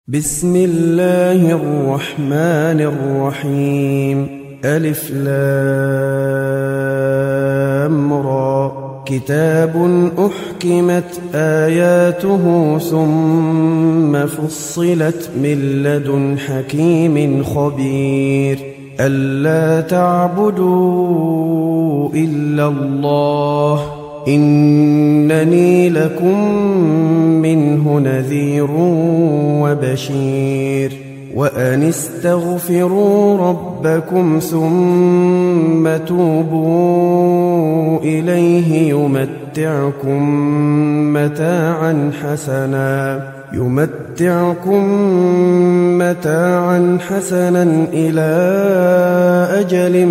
بسم الله الرحمن الرحيم. ألف لام را. كتاب أحكمت آياته ثم فصلت من لدن حكيم خبير. ألا تعبدوا إلا الله إنني لكم منه نذير وبشير. وأن استغفروا ربكم ثم توبوا إليه يمتعكم متاعا حسنا إلى أجل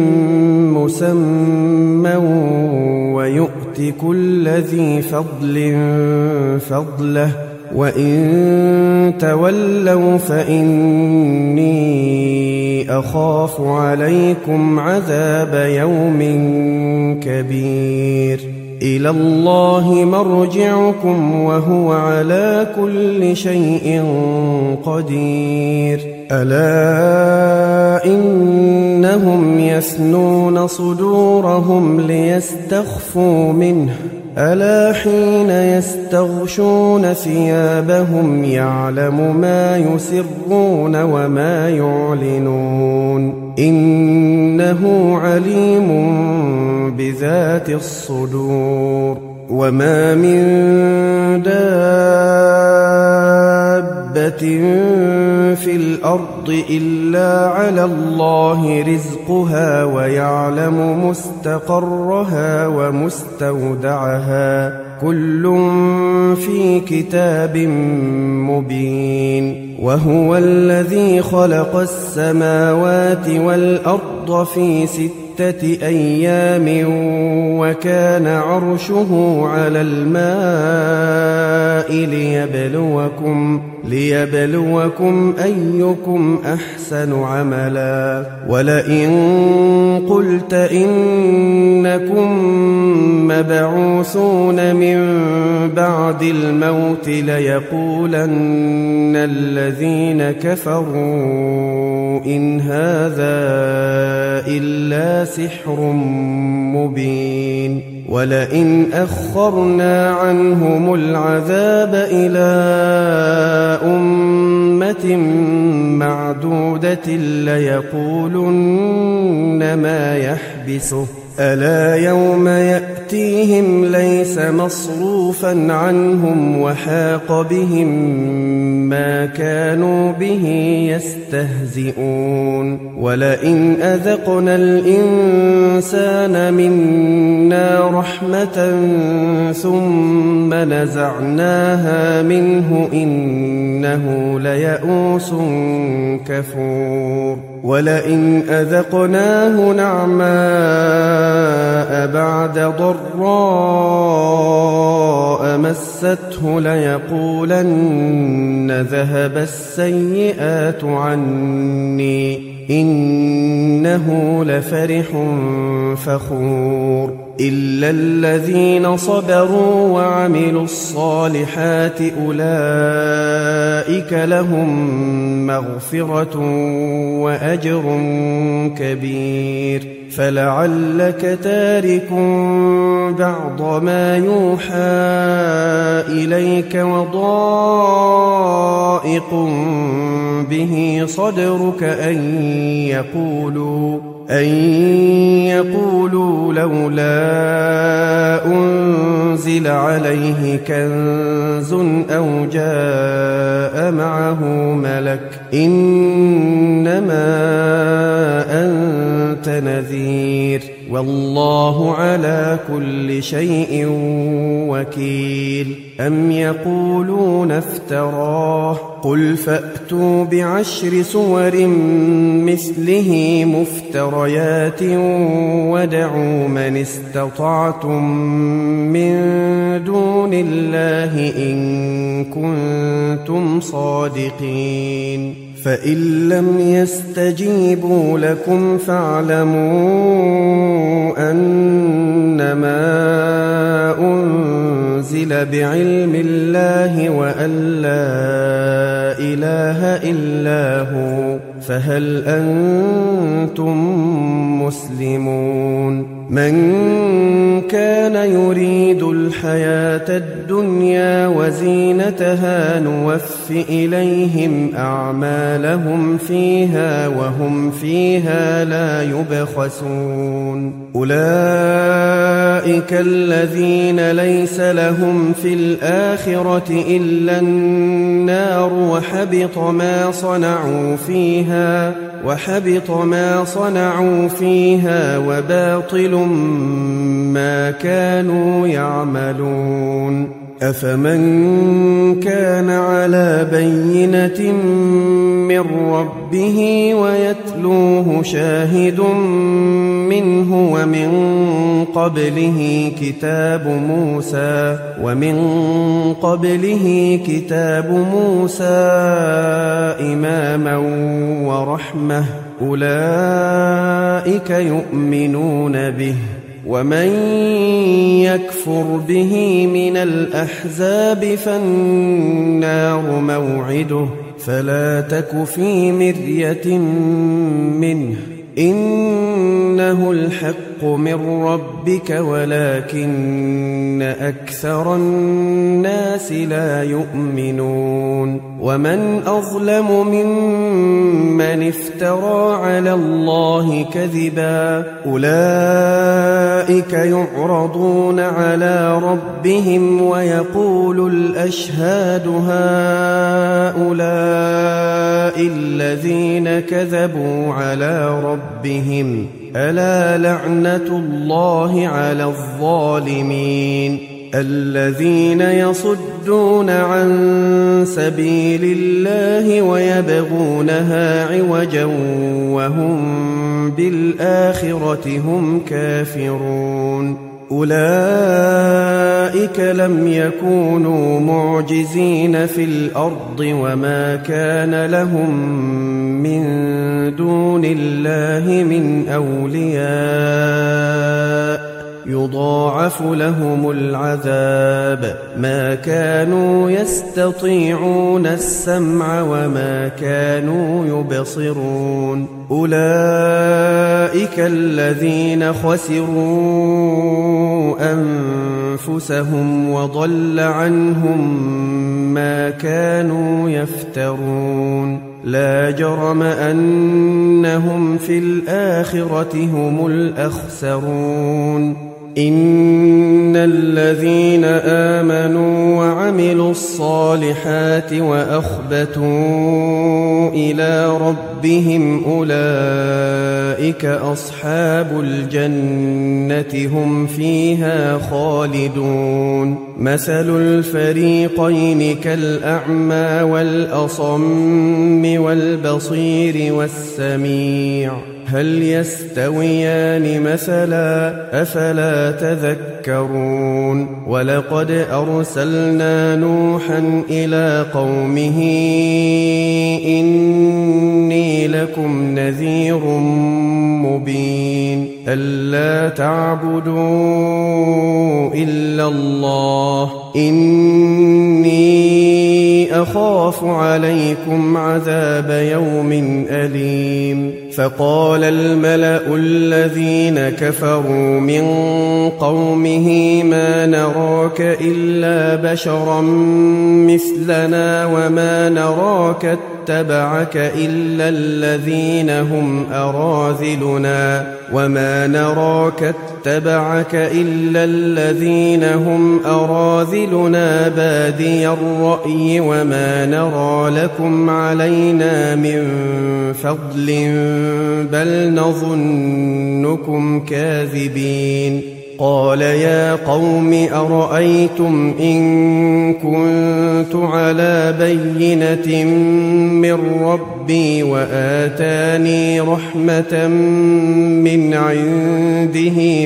مسمى ويؤت كل ذي فضل فضله وإن تولوا فإني أخاف عليكم عذاب يوم كبير. إلى الله مرجعكم وهو على كل شيء قدير. ألا إنهم يثنون صدورهم ليستخفوا منه ألا حين يستغشون ثيابهم يعلم ما يسرون وما يعلنون إنه عليم بذات الصدور. وما من دابة في الأرض إلا على الله رزقها ويعلم مستقرها ومستودعها كل في كتاب مبين. وهو الذي خلق السماوات والأرض في 6 أيام وكان عرشه على الماء ليبلوكم أيكم أحسن عملا. ولئن قلت إنكم مبعوثون من بعد الموت ليقولن الذين كفروا إن هذا إلا سحر مبين. ولئن أخرنا عنهم العذاب إلى أمة معدودة ليقولن ما يحبسه ألا يوم يأتيهم ليس مصروفا عنهم وحاق بهم ما كانوا به يستهزئون. ولئن أذقنا الإنسان منا رحمة ثم نزعناها منه إنه ليئوس كفور. ولئن أذقناه نعماء بعد ضراء مسته ليقولن ذهب السيئات عني إنه لفرح فخور. إلا الذين صبروا وعملوا الصالحات أولئك لهم مغفرة وأجر كبير. فلعلك تارك بعض ما يوحى إليك وضائق به صدرك أن يقولوا لولا أنزل عليه كنز أو جاء معه ملك إنما أنت نذير والله على كل شيء وكيل. أم يقولون افتراه قل فأتوا ب10 سور مثله مفتريات وادعوا من استطعتم من دون الله إن كنتم صادقين. فإن لم يستجيبوا لكم فاعلموا أنما أنزل بعلم الله وأن لا إله إلا هو فهل أنتم مسلمون من كان يريد الحياة الدنيا وزينتها نوف إليهم أعمالهم فيها وهم فيها لا يبخسون أولئك الذين ليس لهم في الآخرة إلا النار وحبط ما صنعوا فيها وباطل ما كانوا يعملون أفمن كان على بينة من ربه ويتلوه شاهد منه ومن قبله كتاب موسى إماما ورحمة أولئك يؤمنون به ومن يكفر به من الأحزاب فالنار موعده فلا تك في مرية منه إنه الحق من ربك ولكن أكثر الناس لا يؤمنون ومن أظلم ممن افترى على الله كذبا أولئك يعرضون على ربهم ويقول الأشهاد هؤلاء الذين كذبوا على ربهم ألا لعنة الله على الظالمين الذين يصدون عن سبيل الله ويبغونها عوجا وهم بالآخرة هم كافرون أولئك لم يكونوا معجزين في الأرض وما كان لهم من دون الله من أولياء يضاعف لهم العذاب ما كانوا يستطيعون السمع وما كانوا يبصرون أولئك الذين خسروا أنفسهم وضل عنهم ما كانوا يفترون لا جرم أنهم في الآخرة هم الأخسرون إن الذين آمنوا وعملوا الصالحات وأخبتوا إلى ربهم أولئك أصحاب الجنة هم فيها خالدون مثل الفريقين كالأعمى والأصم والبصير والسميع هل يستويان مثلا أفلا تذكرون ولقد أرسلنا نوحا إلى قومه إني لكم نذير مبين ألا تعبدوا إلا الله إني أخاف عليكم عذاب يوم أليم فقال الملأ الذين كفروا من قومه ما نراك إلا بشرا مثلنا وما نراك اتبعك إلا الذين هم أراذلنا بادي الرأي وما نرى لكم علينا من فضل بل نظنكم كاذبين قال يا قوم أرأيتم إن كنت على بينة من ربي وآتاني رحمة من عنده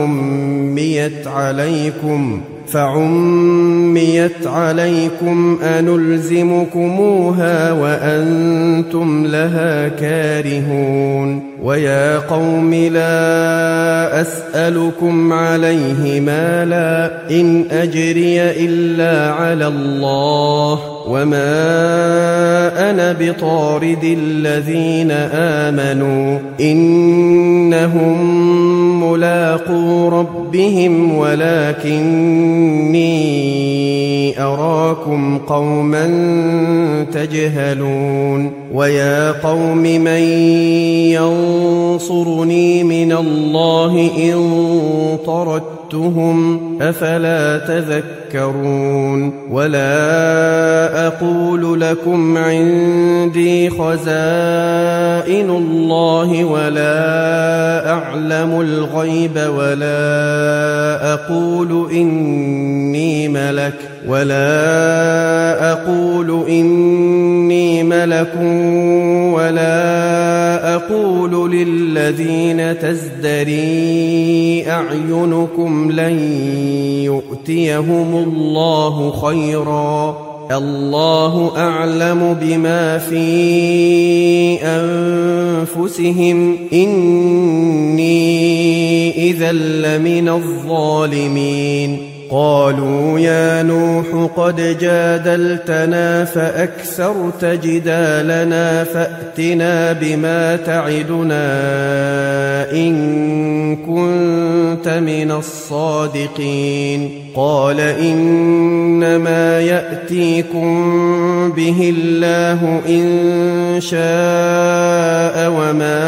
فعميت عليكم أنلزمكموها وأنتم لها كارهون ويا قوم لا أسألكم عليه مالا إن أجري إلا على الله وما أنا بطارد الذين آمنوا إنهم ملاقو ربهم ولكني أراكم قوما تجهلون ويا قوم من ينصرني من الله إن طردتهم أفلا تذكرون ولا أقول لكم عندي خزائن الله ولا أعلم الغيب ولا أقول إني ملك ولا أقول للذين تزدري أعينكم لن يؤتيهم الله خيرا الله أعلم بما في أنفسهم إني إذا لمن الظالمين قالوا يا نوح قد جادلتنا فأكثرت جدالنا فأتنا بما تعدنا إن كنت من الصادقين قال إنما يأتيكم به الله إن شاء وما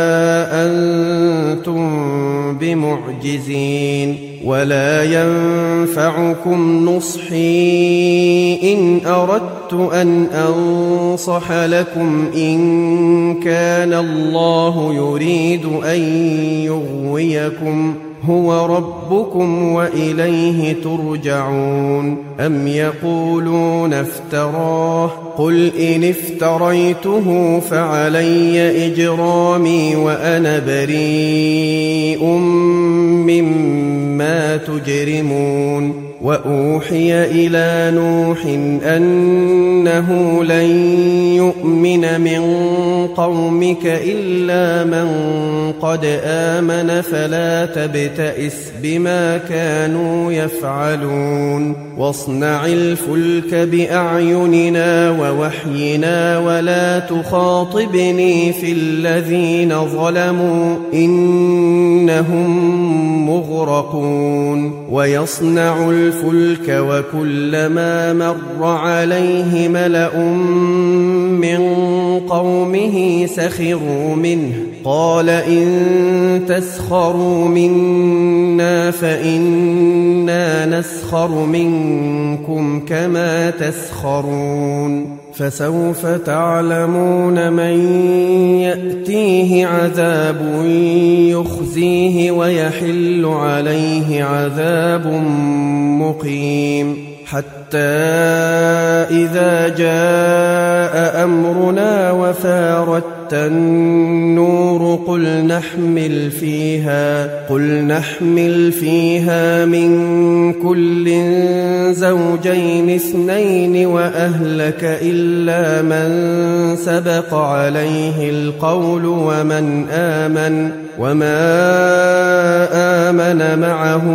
أنتم بمعجزين ولا ينفعكم نصحي إن أردت أن أنصح لكم إن كان الله يريد أن يغويكم هو ربكم وإليه ترجعون أم يقولون افتراه قل إن افتريته فعلي إجرامي وأنا بريء مما تجرمون وأوحي إلى نوح أنه لن يؤمن من قومك إلا من قد آمن فلا تبتئس بما كانوا يفعلون واصنع الفلك بأعيننا ووحينا ولا تخاطبني في الذين ظلموا إنهم مغرقون ويصنع الفلك وكلما مر عليه ملأ من قومه سخروا منه قال إن تسخروا منا فإنا نسخر منكم كما تسخرون فسوف تعلمون من يأتيه عذاب يخزيه ويحل عليه عذاب مقيم حتى إذا جاء أمرنا وفارت النور قل نحمل فيها من كل زوجين اثنين وأهلك إلا من سبق عليه القول وما آمن معه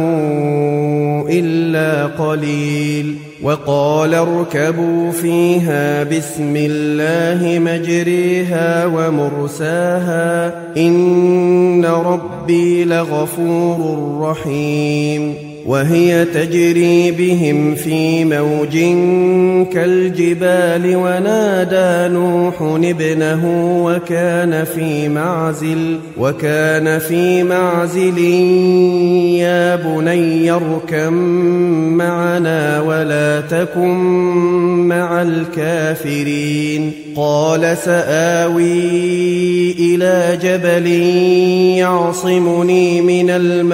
إلا قليل وقال اركبوا فيها بسم الله مجريها ومرساها إن ربي لغفور رحيم وهي تجري بهم في موج كالجبال ونادى نوح ابنه وكان في معزل يا بني اركب معنا ولا تكن مع الكافرين قال سآوي إلى جبل يعصمني من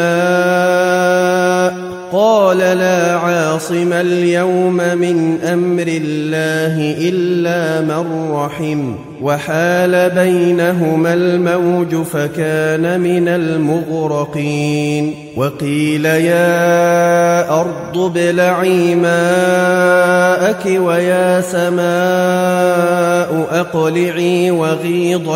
الماء قال لا عاصم اليوم من أمر الله إلا من رحم وحال بينهما الموج فكان من المغرقين وقيل يا أرض ابلعي ماءك ويا سماء أقلعي وغيض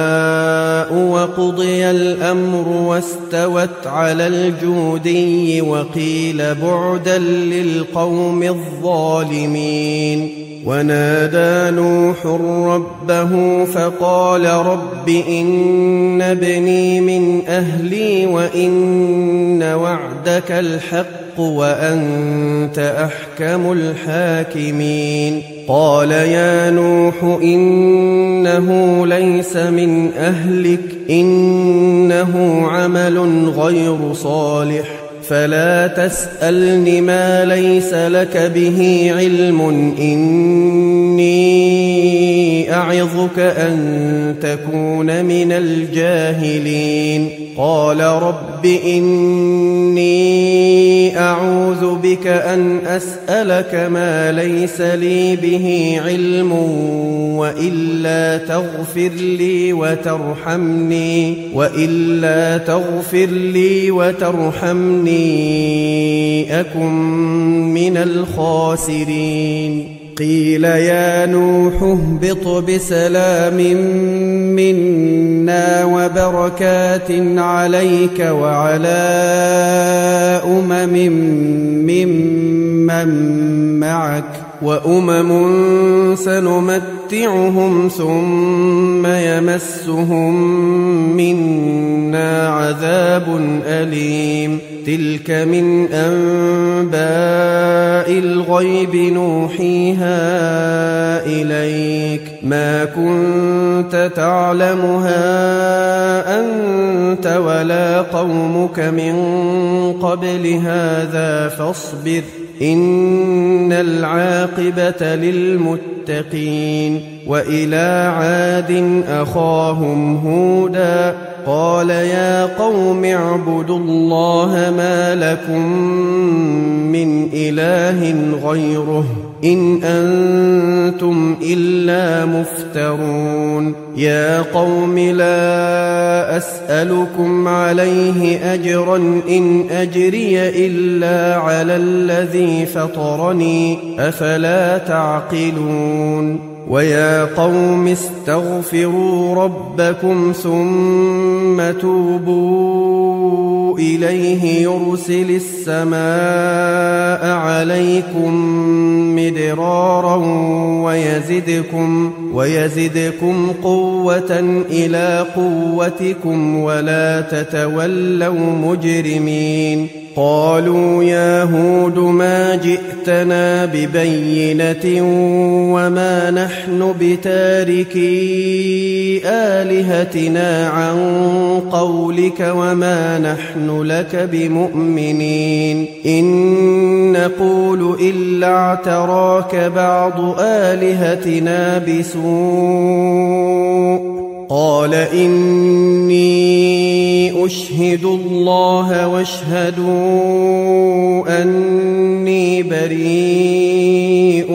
الماء وقضي الأمر واستوت على الجودي وقيل بعدا للقوم الظالمين. ونادى نوح ربه فقال رب إن ابني من أهلي وإن وعدك الحق وأنت أحكم الحاكمين. قال يا نوح إنه ليس من أهلك إنه عمل غير صالح فلا تسألني ما ليس لك به علم إني أعظك أن تكون من الجاهلين. قال رب إني أعوذ بك أن أسألك ما ليس لي به علم وإلا تغفر لي وترحمني أكن من الخاسرين. قيل يا نوح اهبط بسلام منا وبركات عليك وعلى ممن معك وأمم سنمتعهم ثم يمسهم منا عذاب أليم. تلك من أنباء الغيب نوحيها إليك ما كنت تعلمها أنت ولا قومك من قبل هذا فاصبر إن العاقبة للمتقين. وإلى عاد أخاهم هودا قال يا قوم اعبدوا الله ما لكم من إله غيره إن أنتم إلا مفترون. يا قوم لا أسألكم عليه أجرا إن أجري إلا على الذي فطرني أفلا تعقلون. ويا قوم استغفروا ربكم ثم توبوا إليه يرسل السماء عليكم مدرارا ويزدكم قوة إلى قوتكم ولا تتولوا مجرمين. قالوا يا هود ما جئتنا ببينة وما نحن بتاركي آلهتنا عن قولك وما نحن لك بمؤمنين إن نقول إلا اعتراك بعض آلهتنا بسوء. قال إني أشهد الله واشهدوا أني بريء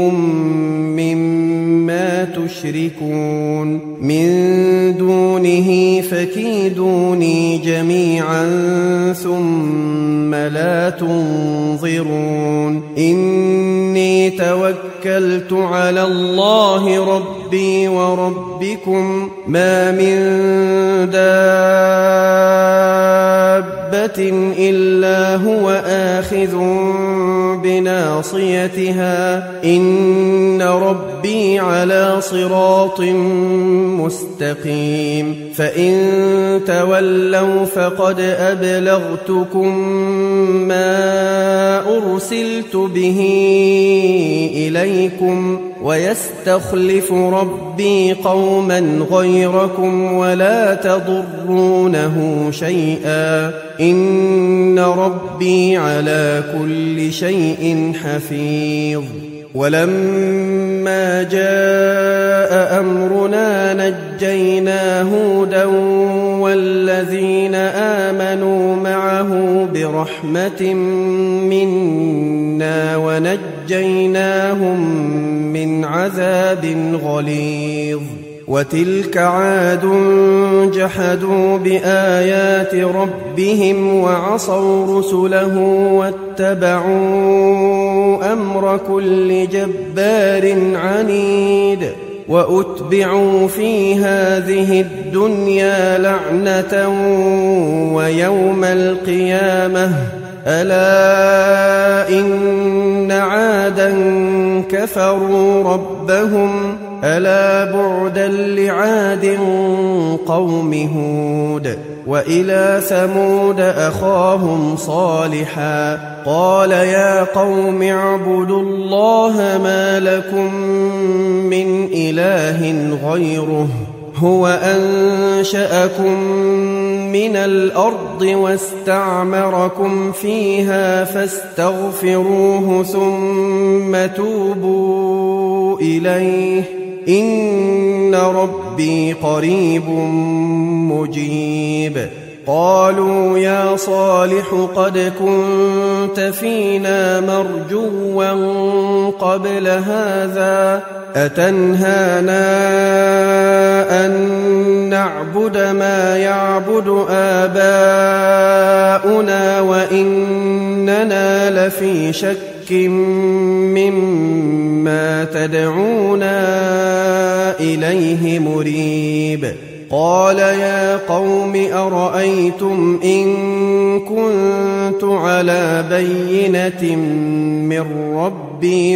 مما تشركون من دونه فكيدوني جميعا ثم لا تنظرون. إني توكلت على الله ربي وربكم ما من دابة إلا هو آخذ بناصيتها إن ربي على صراط مستقيم. فإن تولوا فقد أبلغتكم ما أرسلت به إليكم ويستخلف ربي قوما غيركم ولا تضرونه شيئا إن ربي على كل شيء حفيظ. ولما جاء أمرنا نجينا هودا والذين آمنوا معه برحمة منا ونجيناهم من عذاب غليظ. وتلك عاد جحدوا بآيات ربهم وعصوا رسله واتبعوا أمر كل جبار عنيد. وأتبعوا في هذه الدنيا لعنة ويوم القيامة ألا إن عادا كفروا ربهم ألا بعدا لعاد قوم هود وإلى ثمود أخاهم صالحا قال يا قوم اعبدوا الله ما لكم من إله غيره هو أنشأكم من الأرض واستعمركم فيها فاستغفروه ثم توبوا إليه إن ربي قريب مجيب قالوا يا صالح قد كنت فينا مرجوا قبل هذا أتنهانا أن نعبد ما يعبد آباؤنا وإننا لفي شك مما تدعونا إليه مريب قال يا قوم أرأيتم إن كنت على بينة من ربي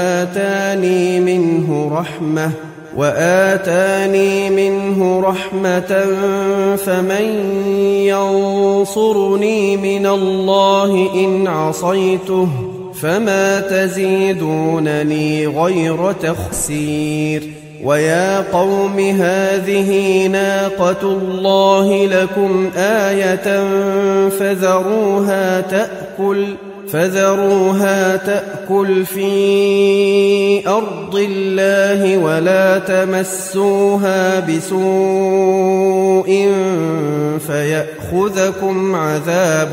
وآتاني منه رحمة فمن ينصرني من الله إن عصيته فما تزيدونني غير تخسير ويا قوم هذه ناقة الله لكم آية فذروها تأكل في أرض الله ولا تمسوها بسوء فيأخذكم عذاب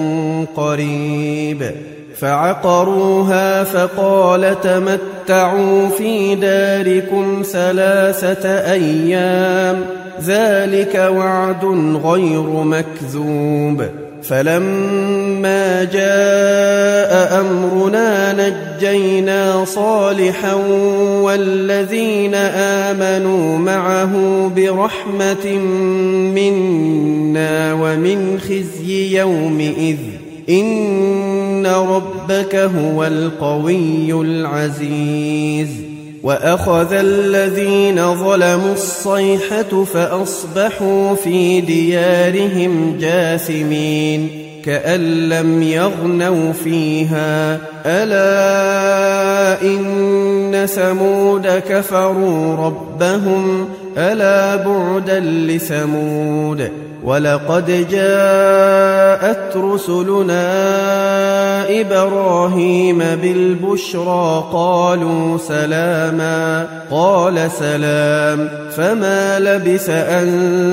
قريب فعقروها فقال تمتعوا في داركم 3 أيام ذلك وعد غير مكذوب فلما جاء أمرنا نجينا صالحا والذين آمنوا معه برحمة منا ومن خزي يومئذ إن ربك هو القوي العزيز وأخذ الذين ظلموا الصيحة فأصبحوا في ديارهم جاثمين كأن لم يغنوا فيها ألا إن ثمود كفروا ربهم ألا بعدا لثمود ولقد جاءت رسلنا إبراهيم بالبشرى قالوا سلاما قال سلام فما لبث أن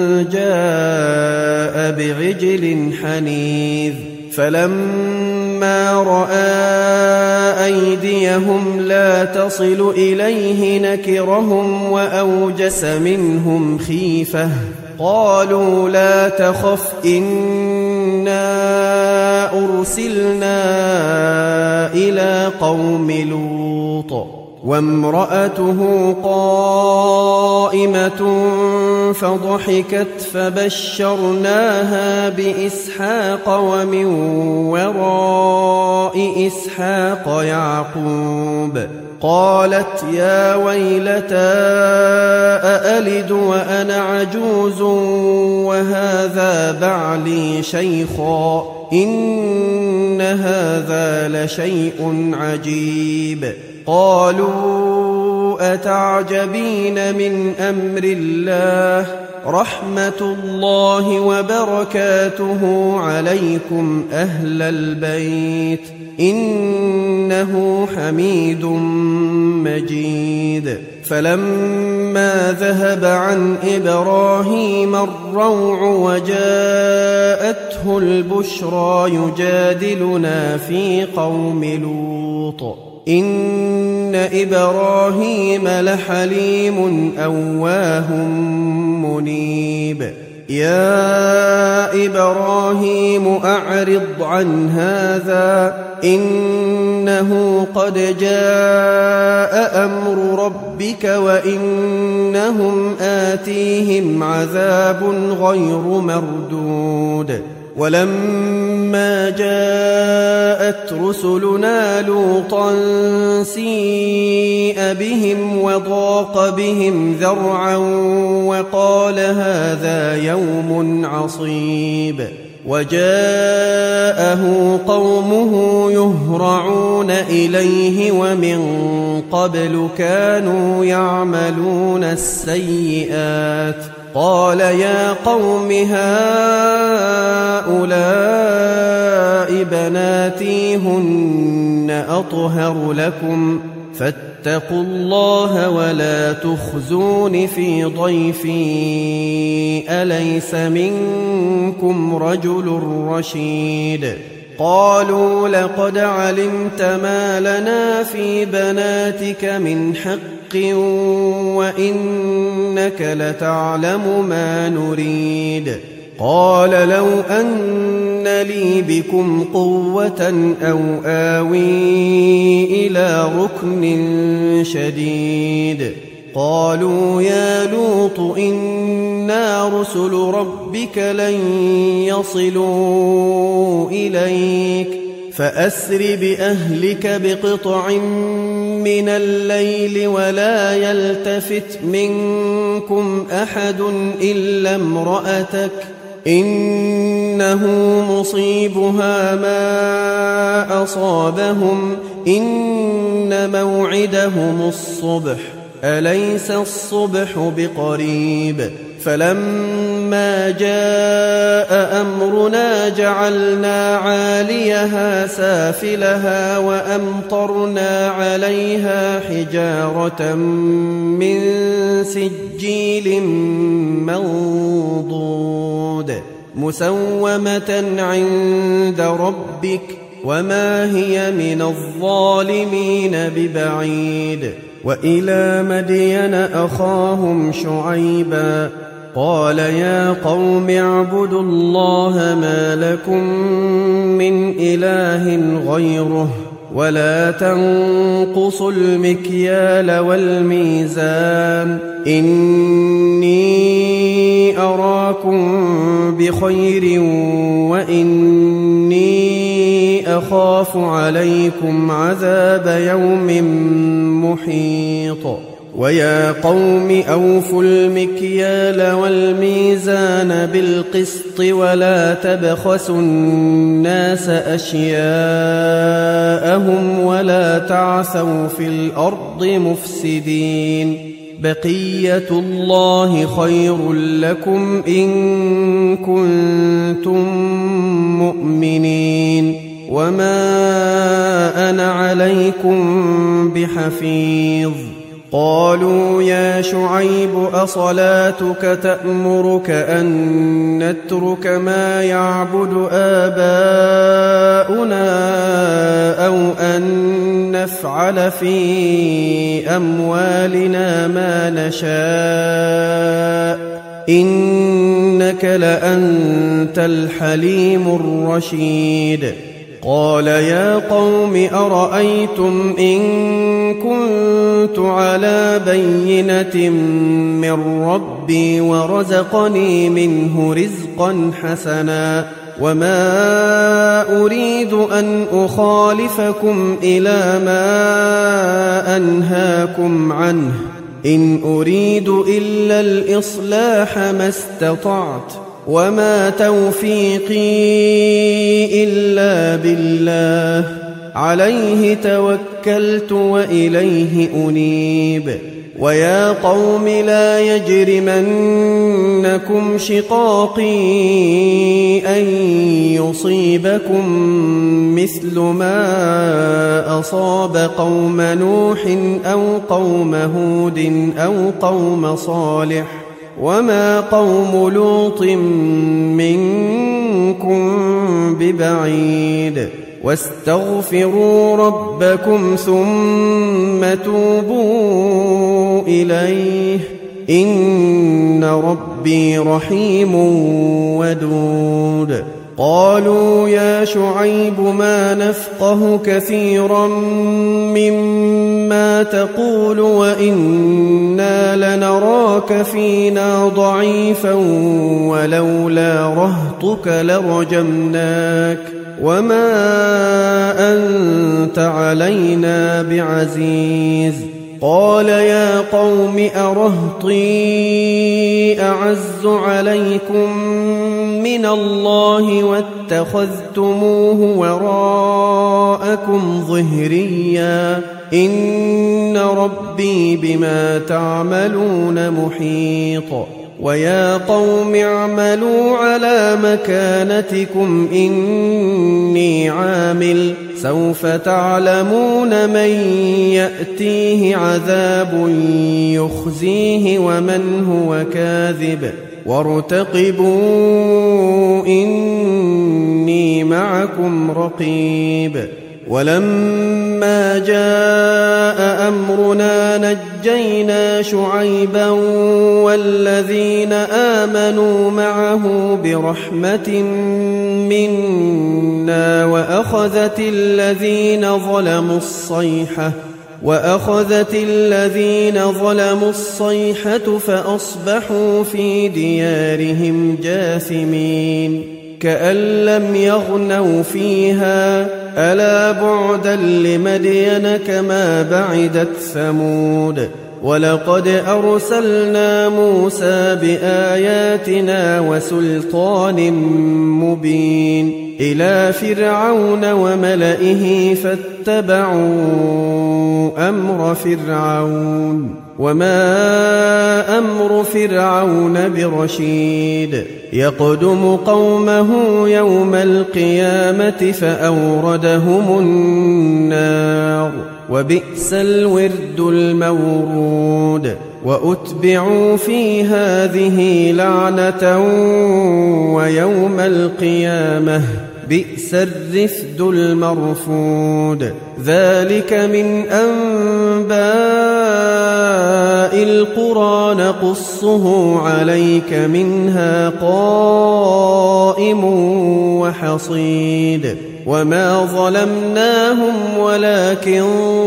جاء بعجل حنيذ فلما رأى أيديهم لا تصل إليه نكرهم وأوجس منهم خيفة قالوا لا تخف إنا أرسلنا إلى قوم لوط وامرأته قائمة فضحكت فبشرناها بإسحاق ومن وراء إسحاق يعقوب قالت يا ويلتى أألد وأنا عجوز وهذا بعلي شيخا إن هذا لشيء عجيب قالوا أتعجبين من أمر الله رحمة الله وبركاته عليكم أهل البيت إنه حميد مجيد فلما ذهب عن إبراهيم الروع وجاءته البشرى يجادلنا في قوم لوط إن إبراهيم لحليم أواه منيب يا إبراهيم أعرض عن هذا إنه قد جاء أمر ربك وإنهم آتيهم عذاب غير مردود ولما جاءت رسلنا لوطا سيء بهم وضاق بهم ذرعا وقال هذا يوم عصيب وجاءه قومه يهرعون إليه ومن قبل كانوا يعملون السيئات قال يا قوم هؤلاء بناتي هن أطهر لكم فاتقوا الله ولا تخزون في ضيفي أليس منكم رجل رشيد قالوا لقد علمت ما لنا في بناتك من حق وإنك لتعلم ما نريد قال لو أن لي بكم قوة أو آوي إلى ركن شديد قالوا يا لوط إنا رسل ربك لن يصلوا إليك فأسر بأهلك بقطع من الليل ولا يلتفت منكم أحد إلا امرأتك إنه مصيبها ما أصابهم إن موعدهم الصبح أليس الصبح بقريب فلما جاء أمرنا جعلنا عاليها سافلها وأمطرنا عليها حجارة من سجيل منضود مسومة عند ربك وما هي من الظالمين ببعيد وإلى مدين أخاهم شعيبا قال يا قوم اعبدوا الله ما لكم من إله غيره ولا تنقصوا المكيال والميزان إني أراكم بخير وإني أخاف عليكم عذاب يوم محيط ويا قوم أوفوا المكيال والميزان بالقسط ولا تبخسوا الناس أشياءهم ولا تعثوا في الأرض مفسدين بقية الله خير لكم إن كنتم مؤمنين وما أنا عليكم بحفيظ قالوا يا شعيب أصلاتك تأمرك أن نترك ما يعبد آباؤنا أو أن نفعل في أموالنا ما نشاء إنك لأنت الحليم الرشيد قال يا قوم أرأيتم إن كنت على بينة من ربي ورزقني منه رزقا حسنا وما أريد أن أخالفكم إلى ما أنهاكم عنه إن أريد إلا الإصلاح ما استطعت وما توفيقي إلا بالله عليه توكلت وإليه أنيب ويا قوم لا يجرمنكم شقاقي أن يصيبكم مثل ما أصاب قوم نوح أو قوم هود أو قوم صالح وما قوم لوط منكم ببعيد واستغفروا ربكم ثم توبوا إليه إن ربي رحيم ودود قالوا يا شعيب ما نفقه كثيرا مما تقول وإنا لنراك فينا ضعيفا ولولا رهطك لرجمناك وما أنت علينا بعزيز قال يا قوم أرهطي أعز عليكم من الله واتخذتموه وراءكم ظهريا إن ربي بما تعملون محيط ويا قوم اعملوا على مكانتكم إني عامل سوف تعلمون من يأتيه عذاب يخزيه ومن هو كاذب وارتقبوا إني معكم رقيب ولما جاء أمرنا نجينا شعيبا والذين آمنوا معه برحمة منا وأخذت الذين ظلموا الصيحة فأصبحوا في ديارهم جاثمين كأن لم يغنوا فيها ألا بعدا لمدين كما بعدت ثمود ولقد أرسلنا موسى بآياتنا وسلطان مبين إلى فرعون وملئه فاتبعوا أمر فرعون وما أمر فرعون برشيد يقدم قومه يوم القيامة فأوردهم النار وبئس الورد المورود وأتبعوا في هذه لعنة ويوم القيامة بئس الرفد المرفود ذلك من أنباء القرى نقصه عليك منها قائم وحصيد وما ظلمناهم ولكن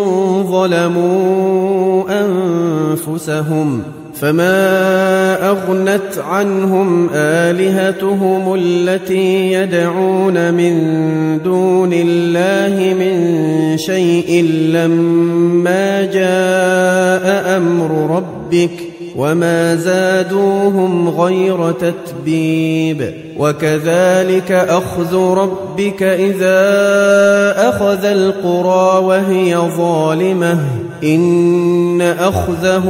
ظلموا أنفسهم فما أغنت عنهم آلهتهم التي يدعون من دون الله من شيء لما جاء أمر ربك وما زادوهم غير تتبيب وكذلك أخذ ربك إذا أخذ القرى وهي ظالمة إن أخذه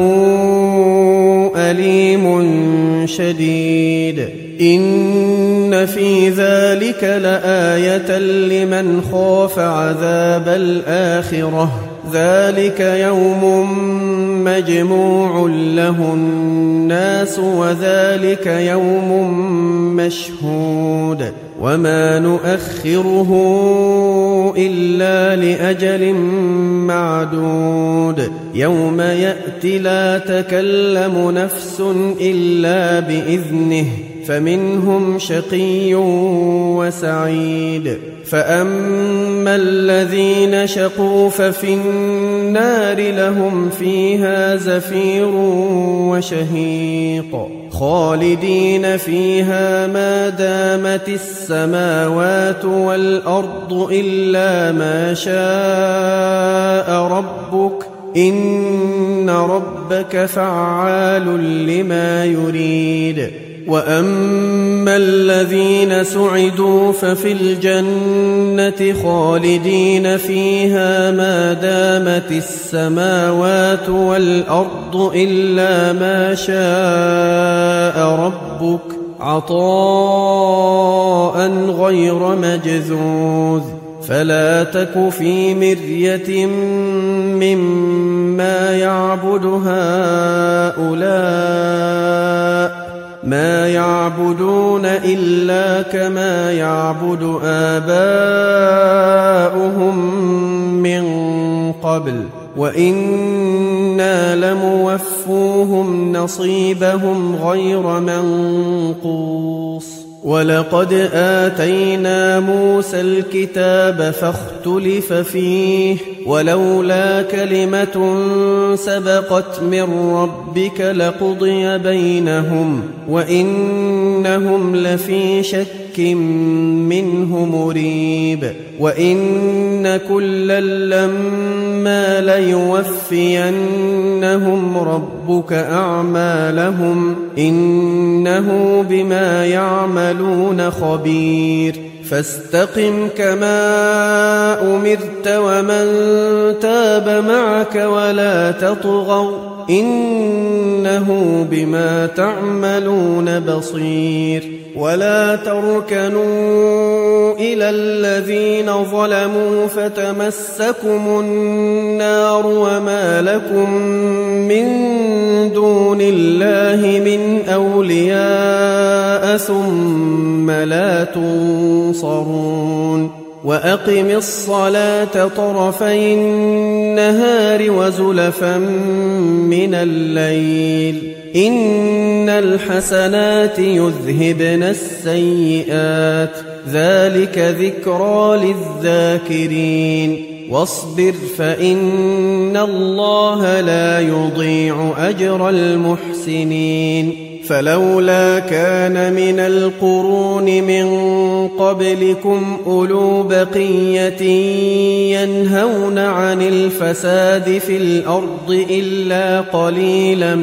أليم شديد إن في ذلك لآية لمن خاف عذاب الآخرة ذلك يوم مجموع له الناس وذلك يوم مشهود وما نؤخره إلا لأجل معدود يوم يأتي لا تكلم نفس إلا بإذنه فمنهم شقي وسعيد فأما الذين شقوا ففي النار لهم فيها زفير وشهيق خالدين فيها ما دامت السماوات والأرض إلا ما شاء ربك إن ربك فعال لما يريد وأما الذين سعدوا ففي الجنة خالدين فيها ما دامت السماوات والأرض إلا ما شاء ربك عطاء غير مجذوذ فلا تك في مرية مما يعبد هؤلاء ما يعبدون إلا كما يعبد آباؤهم من قبل وإنا لموفوهم نصيبهم غير منقوص ولقد آتينا موسى الكتاب فاختلف فيه ولولا كلمة سبقت من ربك لقضي بينهم وإنهم لفي شك منه مريب وإن كلا لما ليوفينهم ربك أعمالهم إنه بما يعملون خبير فاستقم كما أمرت ومن تاب معك ولا تطغوا إنه بما تعملون بصير ولا تركنوا إلى الذين ظلموا فتمسكم النار وما لكم من دون الله من أولياء ثم لا تنصرون وأقم الصلاة طرفي النهار وزلفا من الليل إن الحسنات يذهبن السيئات ذلك ذكرى للذاكرين واصبر فإن الله لا يضيع أجر المحسنين فلولا كان من القرون من قبلكم أولو بقية ينهون عن الفساد في الأرض إلا قليلا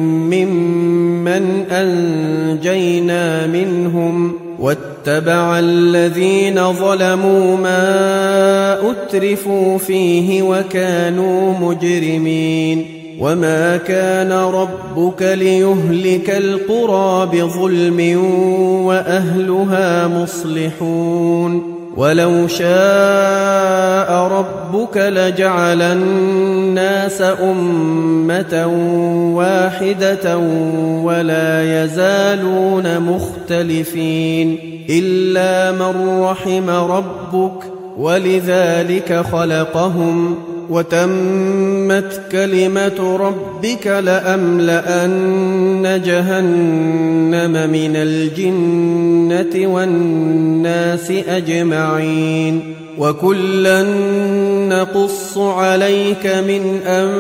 ممن أنجينا منهم واتبع الذين ظلموا ما أترفوا فيه وكانوا مجرمين وما كان ربك ليهلك القرى بظلم وأهلها مصلحون ولو شاء ربك لجعل الناس أمة واحدة ولا يزالون مختلفين إلا من رحم ربك ولذلك خلقهم وتمت كلمة ربك لأملأن جهنم من الجنة والناس أجمعين وكلا نقص عليك من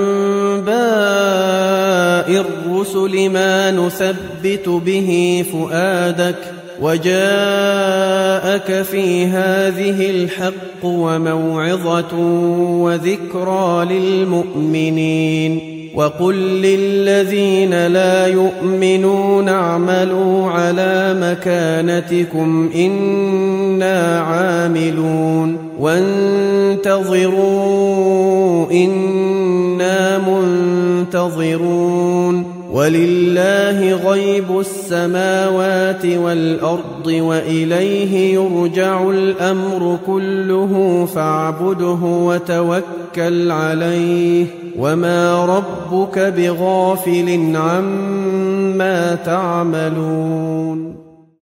أنباء الرسل ما نثبت به فؤادك وجاءك في هذه الحق وموعظة وذكرى للمؤمنين وقل للذين لا يؤمنون اعملوا على مكانتكم إنا عاملون وانتظروا إنا منتظرون ولله غيب السماوات والأرض وإليه يرجع الأمر كله فاعبده وتوكل عليه وما ربك بغافل عما تعملون